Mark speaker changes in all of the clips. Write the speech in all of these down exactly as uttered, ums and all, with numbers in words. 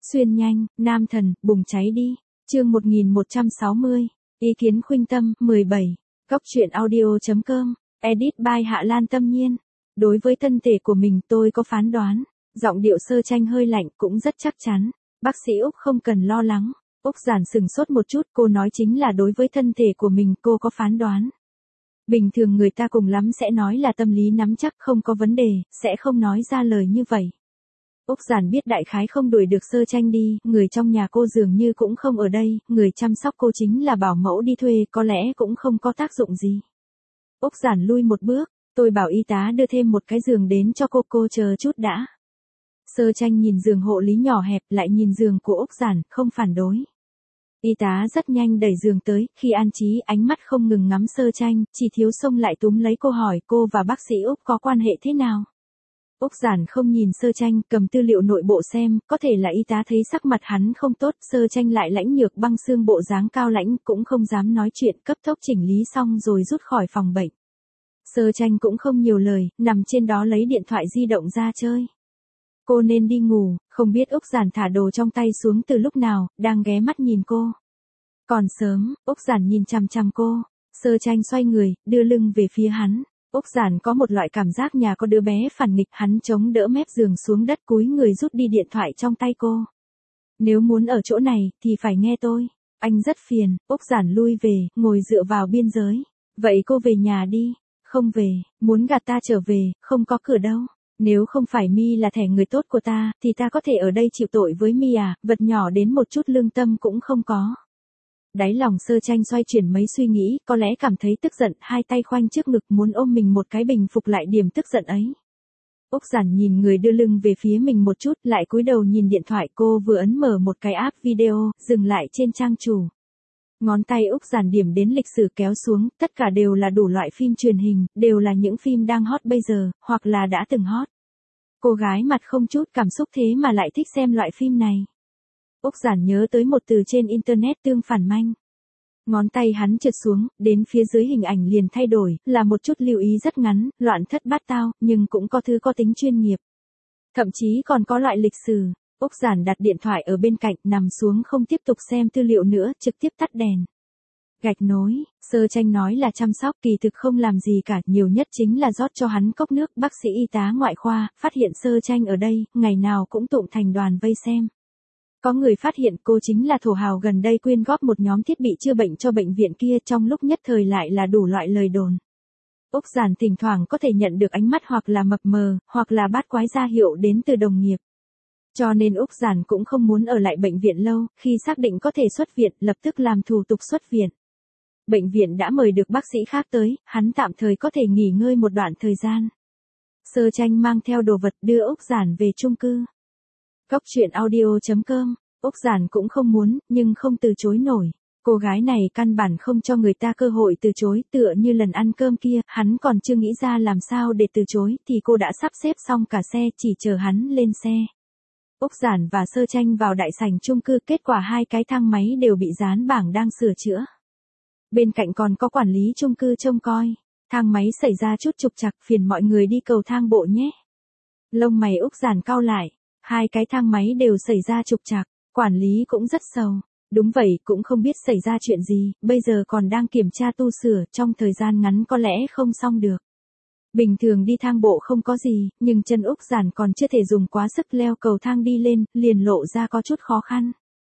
Speaker 1: Xuyên nhanh, nam thần, bùng cháy đi. Chương một nghìn một trăm sáu mươi. Ý kiến khuynh tâm, mười bảy. Góc truyện audio.com. Edit by Hạ Lan Tâm Nhiên. Đối với thân thể của mình tôi có phán đoán. Giọng điệu Sơ Tranh hơi lạnh cũng rất chắc chắn. Bác sĩ Úc không cần lo lắng. Úc giản sừng sốt một chút, cô nói chính là đối với thân thể của mình cô có phán đoán. Bình thường người ta cùng lắm sẽ nói là tâm lý nắm chắc không có vấn đề, sẽ không nói ra lời như vậy. Úc giản biết đại khái không đuổi được Sơ Tranh đi, người trong nhà cô dường như cũng không ở đây, người chăm sóc cô chính là bảo mẫu đi thuê, có lẽ cũng không có tác dụng gì. Úc giản lui một bước, tôi bảo y tá đưa thêm một cái giường đến cho cô, cô chờ chút đã. Sơ Tranh nhìn giường hộ lý nhỏ hẹp, lại nhìn giường của Úc giản, không phản đối. Y tá rất nhanh đẩy giường tới, khi an trí ánh mắt không ngừng ngắm Sơ Tranh, chỉ thiếu xông lại túm lấy cô hỏi cô và bác sĩ Úc có quan hệ thế nào. Úc giản không nhìn Sơ Tranh, cầm tư liệu nội bộ xem, có thể là y tá thấy sắc mặt hắn không tốt, Sơ Tranh lại lãnh nhược băng xương bộ dáng cao lãnh, cũng không dám nói chuyện, cấp tốc chỉnh lý xong rồi rút khỏi phòng bệnh. Sơ Tranh cũng không nhiều lời, nằm trên đó lấy điện thoại di động ra chơi. Cô nên đi ngủ, không biết Úc giản thả đồ trong tay xuống từ lúc nào, đang ghé mắt nhìn cô. Còn sớm, Úc giản nhìn chằm chằm cô, Sơ Tranh xoay người, đưa lưng về phía hắn. Úc giản có một loại cảm giác nhà có đứa bé phản nghịch, hắn chống đỡ mép giường xuống đất cúi người rút đi điện thoại trong tay cô. Nếu muốn ở chỗ này, thì phải nghe tôi. Anh rất phiền, Úc giản lui về, ngồi dựa vào biên giới. Vậy cô về nhà đi. Không về, muốn gạt ta trở về, không có cửa đâu. Nếu không phải Mi là thẻ người tốt của ta, thì ta có thể ở đây chịu tội với Mi à, vật nhỏ đến một chút lương tâm cũng không có. Đáy lòng Sơ Tranh xoay chuyển mấy suy nghĩ, có lẽ cảm thấy tức giận, hai tay khoanh trước ngực muốn ôm mình một cái bình phục lại điểm tức giận ấy. Úc giản nhìn người đưa lưng về phía mình một chút, lại cúi đầu nhìn điện thoại, cô vừa ấn mở một cái app video, dừng lại trên trang chủ. Ngón tay Úc giản điểm đến lịch sử kéo xuống, tất cả đều là đủ loại phim truyền hình, đều là những phim đang hot bây giờ, hoặc là đã từng hot. Cô gái mặt không chút cảm xúc thế mà lại thích xem loại phim này. Úc giản nhớ tới một từ trên internet tương phản manh. Ngón tay hắn trượt xuống, đến phía dưới hình ảnh liền thay đổi, là một chút lưu ý rất ngắn, loạn thất bát tao, nhưng cũng có thứ có tính chuyên nghiệp. Thậm chí còn có loại lịch sử. Úc giản đặt điện thoại ở bên cạnh, nằm xuống không tiếp tục xem tư liệu nữa, trực tiếp tắt đèn. Gạch nối, Sơ Tranh nói là chăm sóc, kỳ thực không làm gì cả, nhiều nhất chính là rót cho hắn cốc nước. Bác sĩ y tá ngoại khoa, phát hiện Sơ Tranh ở đây, ngày nào cũng tụng thành đoàn vây xem. Có người phát hiện cô chính là thổ hào gần đây quyên góp một nhóm thiết bị chữa bệnh cho bệnh viện kia, trong lúc nhất thời lại là đủ loại lời đồn. Úc giản thỉnh thoảng có thể nhận được ánh mắt hoặc là mập mờ, hoặc là bát quái ra hiệu đến từ đồng nghiệp. Cho nên Úc giản cũng không muốn ở lại bệnh viện lâu, khi xác định có thể xuất viện, lập tức làm thủ tục xuất viện. Bệnh viện đã mời được bác sĩ khác tới, hắn tạm thời có thể nghỉ ngơi một đoạn thời gian. Sơ Tranh mang theo đồ vật đưa Úc giản về chung cư. Góc truyện audio.com. Úc giản cũng không muốn, nhưng không từ chối nổi. Cô gái này căn bản không cho người ta cơ hội từ chối, tựa như lần ăn cơm kia, hắn còn chưa nghĩ ra làm sao để từ chối, thì cô đã sắp xếp xong cả xe, chỉ chờ hắn lên xe. Úc giản và Sơ Tranh vào đại sảnh chung cư, kết quả hai cái thang máy đều bị dán bảng đang sửa chữa. Bên cạnh còn có quản lý chung cư trông coi. Thang máy xảy ra chút trục trặc, phiền mọi người đi cầu thang bộ nhé. Lông mày Úc giản cau lại. Hai cái thang máy đều xảy ra trục trặc, quản lý cũng rất sầu. Đúng vậy, cũng không biết xảy ra chuyện gì, bây giờ còn đang kiểm tra tu sửa, trong thời gian ngắn có lẽ không xong được. Bình thường đi thang bộ không có gì, nhưng chân Úc giản còn chưa thể dùng quá sức leo cầu thang đi lên, liền lộ ra có chút khó khăn.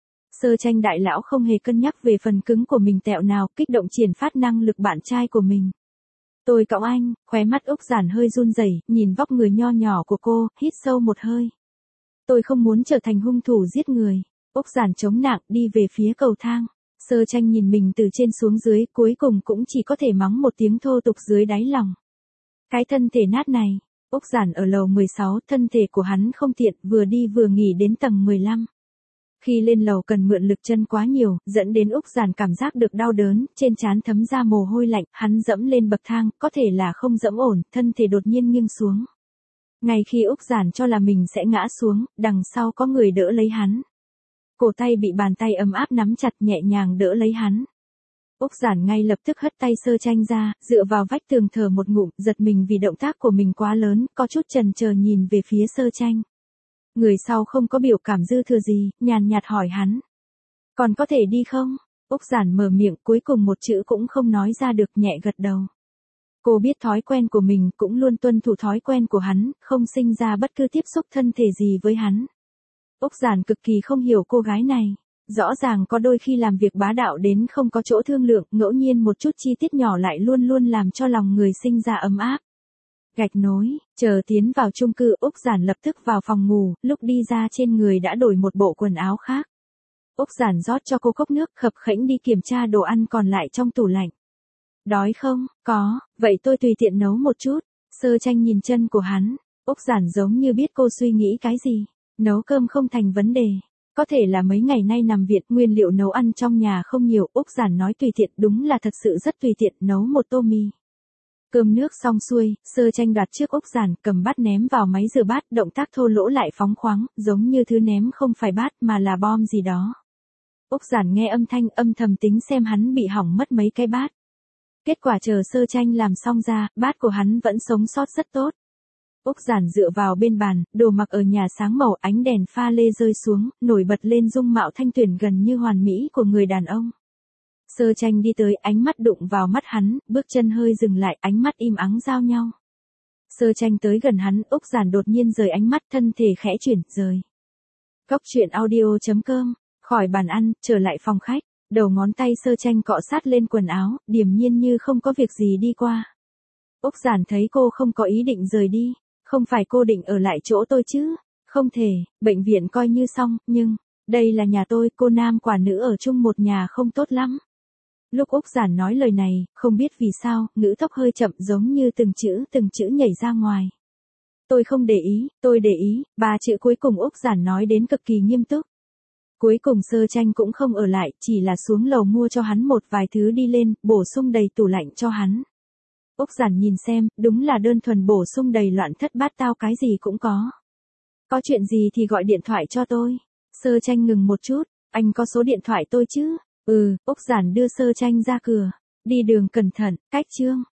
Speaker 1: Sơ Tranh đại lão không hề cân nhắc về phần cứng của mình tẹo nào, kích động triển phát năng lực bạn trai của mình. Tôi cõng anh, khóe mắt Úc giản hơi run rẩy, nhìn vóc người nho nhỏ của cô, hít sâu một hơi. Tôi không muốn trở thành hung thủ giết người. Úc giản chống nặng đi về phía cầu thang. Sơ Tranh nhìn mình từ trên xuống dưới, cuối cùng cũng chỉ có thể mắng một tiếng thô tục dưới đáy lòng. Cái thân thể nát này. Úc giản ở lầu mười sáu, thân thể của hắn không tiện, vừa đi vừa nghỉ đến tầng mười lăm. Khi lên lầu cần mượn lực chân quá nhiều, dẫn đến Úc giản cảm giác được đau đớn, trên trán thấm ra mồ hôi lạnh, hắn dẫm lên bậc thang, có thể là không dẫm ổn, thân thể đột nhiên nghiêng xuống. Ngay khi Úc giản cho là mình sẽ ngã xuống, đằng sau có người đỡ lấy hắn. Cổ tay bị bàn tay ấm áp nắm chặt, nhẹ nhàng đỡ lấy hắn. Úc giản ngay lập tức hất tay Sơ Tranh ra, dựa vào vách tường thở một ngụm, giật mình vì động tác của mình quá lớn, có chút chần chờ nhìn về phía Sơ Tranh. Người sau không có biểu cảm dư thừa gì, nhàn nhạt hỏi hắn. Còn có thể đi không? Úc Giản mở miệng cuối cùng một chữ cũng không nói ra được, nhẹ gật đầu. Cô biết thói quen của mình, cũng luôn tuân thủ thói quen của hắn, không sinh ra bất cứ tiếp xúc thân thể gì với hắn. Úc Giản cực kỳ không hiểu cô gái này. Rõ ràng có đôi khi làm việc bá đạo đến không có chỗ thương lượng, ngẫu nhiên một chút chi tiết nhỏ lại luôn luôn làm cho lòng người sinh ra ấm áp. Gạch nối, chờ tiến vào chung cư, Úc Giản lập tức vào phòng ngủ, lúc đi ra trên người đã đổi một bộ quần áo khác. Úc Giản rót cho cô cốc nước, khập khẽnh đi kiểm tra đồ ăn còn lại trong tủ lạnh. Đói không? Có, vậy tôi tùy tiện nấu một chút. Sơ Tranh nhìn chân của hắn, Úc Giản giống như biết cô suy nghĩ cái gì. Nấu cơm không thành vấn đề. Có thể là mấy ngày nay nằm viện, nguyên liệu nấu ăn trong nhà không nhiều, Úc Giản nói tùy tiện, đúng là thật sự rất tùy tiện, nấu một tô mì. Cơm nước xong xuôi, Sơ Tranh đoạt trước Úc Giản, cầm bát ném vào máy rửa bát, động tác thô lỗ lại phóng khoáng, giống như thứ ném không phải bát mà là bom gì đó. Úc Giản nghe âm thanh, âm thầm tính xem hắn bị hỏng mất mấy cái bát. Kết quả chờ Sơ Tranh làm xong ra, bát của hắn vẫn sống sót rất tốt. Úc Giản dựa vào bên bàn, đồ mặc ở nhà sáng màu, ánh đèn pha lê rơi xuống, nổi bật lên dung mạo thanh tuyển gần như hoàn mỹ của người đàn ông. Sơ Tranh đi tới, ánh mắt đụng vào mắt hắn, bước chân hơi dừng lại, ánh mắt im ắng giao nhau. Sơ Tranh tới gần hắn, Úc Giản đột nhiên rời ánh mắt, thân thể khẽ chuyển, rời. Cốc truyện audio chấm com, khỏi bàn ăn, trở lại phòng khách, đầu ngón tay Sơ Tranh cọ sát lên quần áo, điềm nhiên như không có việc gì đi qua. Úc Giản thấy cô không có ý định rời đi. Không phải cô định ở lại chỗ tôi chứ? Không thể, bệnh viện coi như xong, nhưng, đây là nhà tôi, cô nam quả nữ ở chung một nhà không tốt lắm. Lúc Úc Giản nói lời này, không biết vì sao, ngữ tốc hơi chậm giống như từng chữ từng chữ nhảy ra ngoài. Tôi không để ý, tôi để ý, ba chữ cuối cùng Úc Giản nói đến cực kỳ nghiêm túc. Cuối cùng Sơ Tranh cũng không ở lại, chỉ là xuống lầu mua cho hắn một vài thứ đi lên, bổ sung đầy tủ lạnh cho hắn. Úc Giản nhìn xem, đúng là đơn thuần bổ sung đầy loạn thất bát tao, cái gì cũng có. Có chuyện gì thì gọi điện thoại cho tôi. Sơ Tranh ngừng một chút, anh có số điện thoại tôi chứ? Ừ, Úc Giản đưa Sơ Tranh ra cửa. Đi đường cẩn thận, cách chương.